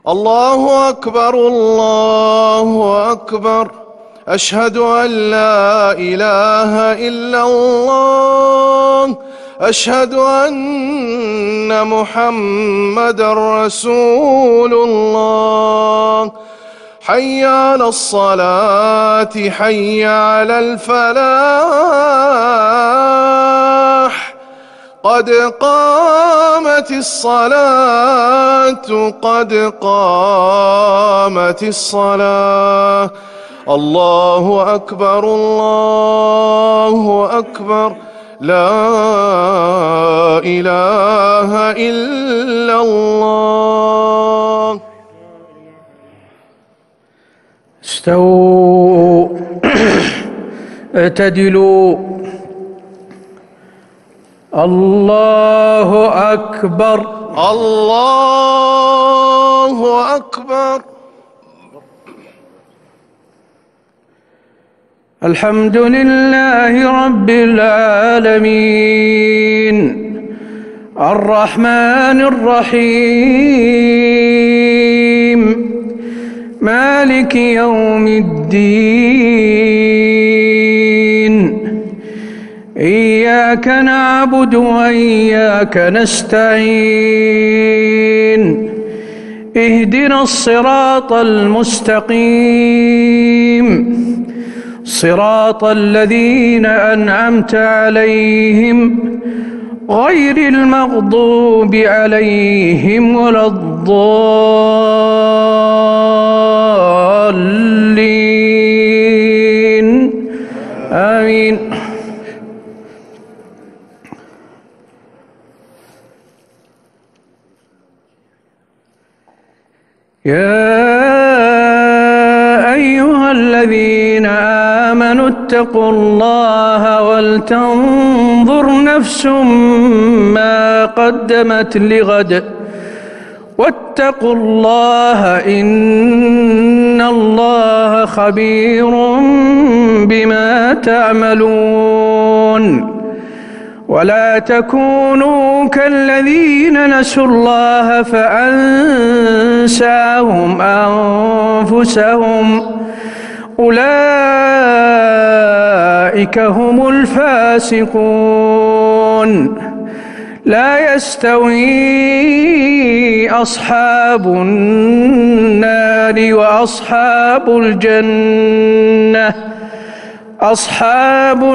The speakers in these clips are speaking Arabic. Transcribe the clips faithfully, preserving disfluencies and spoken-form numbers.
الله أكبر الله أكبر. أشهد أن لا إله إلا الله. أشهد أن محمدًا رسول الله. حي على الصلاة حي على الفلاح. قد قامت الصلاة قد قامت الصلاة. الله أكبر الله أكبر. لا إله إلا الله. استووا اعتدلوا. الله أكبر الله أكبر. الحمد لله رب العالمين الرحمن الرحيم مالك يوم الدين. إياك نعبد وإياك نستعين. اهدنا الصراط المستقيم صراط الذين أنعمت عليهم غير المغضوب عليهم ولا الضالين. آمين. يا أيها الذين آمنوا اتقوا الله ولتنظر نفس ما قدمت لغد واتقوا الله إن الله خبير بما تعملون. ولا تكونوا كالذين نسوا الله فأنساهم أنفسهم أولئك هم الفاسقون. لا يستوي أصحاب النار وأصحاب الجنة أصحاب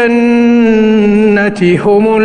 الجنة هم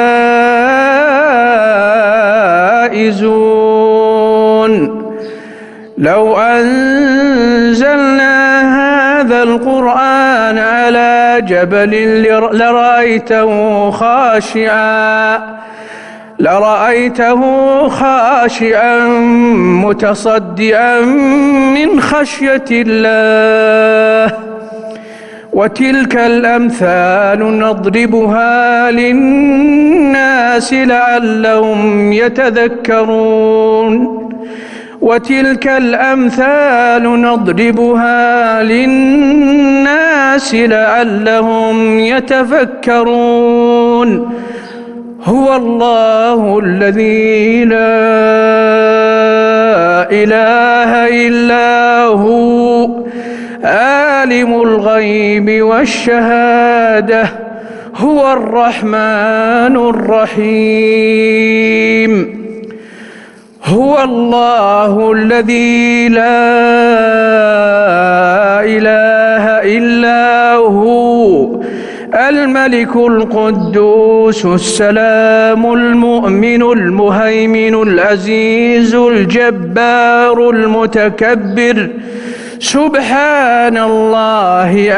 الفائزون. لو أنزلنا هذا القرآن على جبل لرأيته خاشعا لرأيته خاشعا متصدعا من خشية الله. وتلك الأمثال نضربها للناس لعلهم يتذكرون. وتلك الأمثال نضربها للناس لعلهم يتفكرون. هو الله الذي لا إله إلا هو عالم الغيب والشهادة هو الرحمن الرحيم. هو الله الذي لا إله إلا هو الملك القدوس السلام المؤمن المهيمن العزيز الجبار المتكبر سبحان الله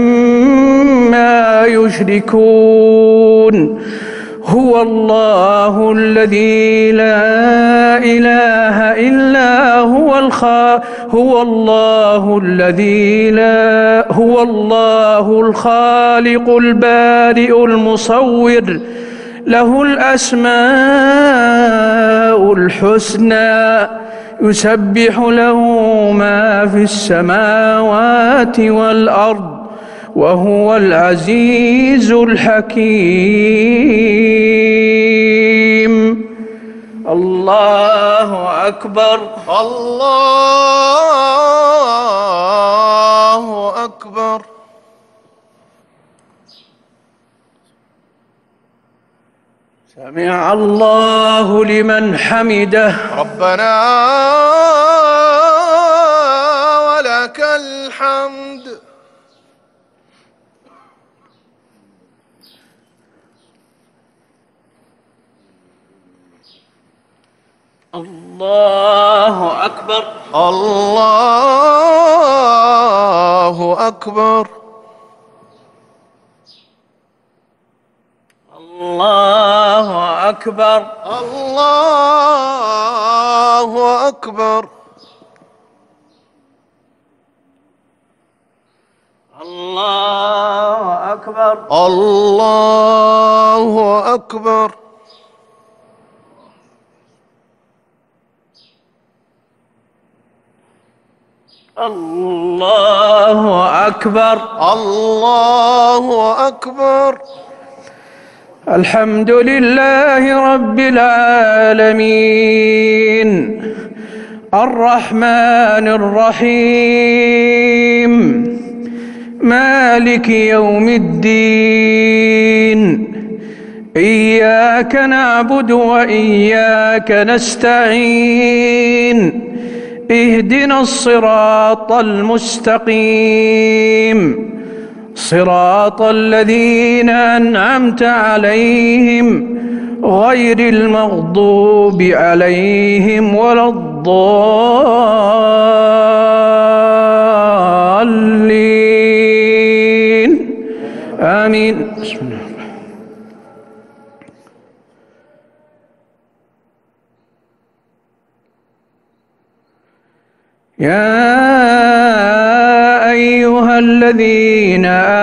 عما يشركون. هو الله الذي لا إله إلا هو الخا هو الله الذي لا هو الله الخالق البارئ المصور له الأسماء الحسنى يسبح له ما في السماوات والأرض وهو العزيز الحكيم. الله أكبر. الله أكبر. سمع الله لمن حمده. ربنا ولك الحمد. الله أكبر. الله أكبر. الله أكبر. الله أكبر. الله أكبر. الله أكبر. الله أكبر. الله أكبر. الحمد لله رب العالمين الرحمن الرحيم مالك يوم الدين إياك نعبد وإياك نستعين اهدنا الصراط المستقيم صراط الذين أنعمت عليهم غير المغضوب عليهم ولا الضالين آمين. بسم الله. يا أيها الذين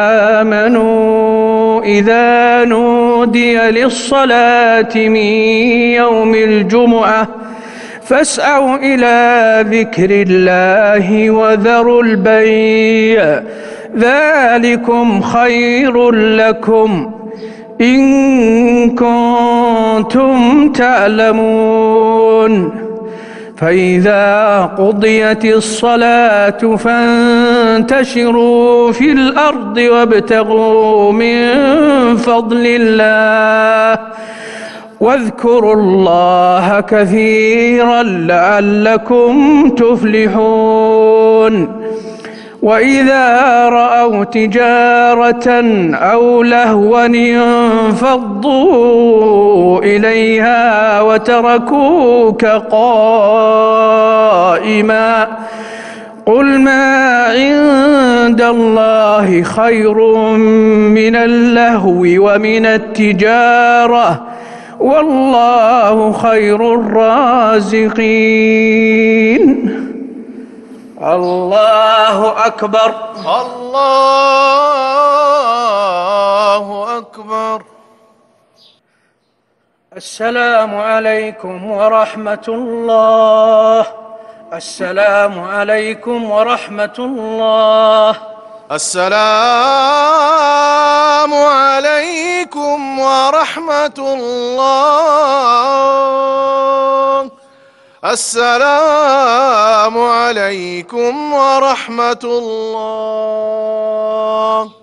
آمنوا إذا نودي للصلاة من يوم الجمعة فاسعوا إلى ذكر الله وذروا البيع ذلكم خير لكم إن كنتم تعلمون. فإذا قضيت الصلاة فانتشروا في الأرض وابتغوا من فضل الله واذكروا الله كثيرا لعلكم تفلحون. وإذا رأوا تجارة أو لهوا انفضوا إليها وتركوك قائما قل ما عند الله خير من اللهو ومن التجارة والله خير الرازقين. الله أكبر. الله أكبر. السلام عليكم ورحمة الله. السلام عليكم ورحمة الله. السلام عليكم ورحمة الله. السلام عليكم ورحمة الله.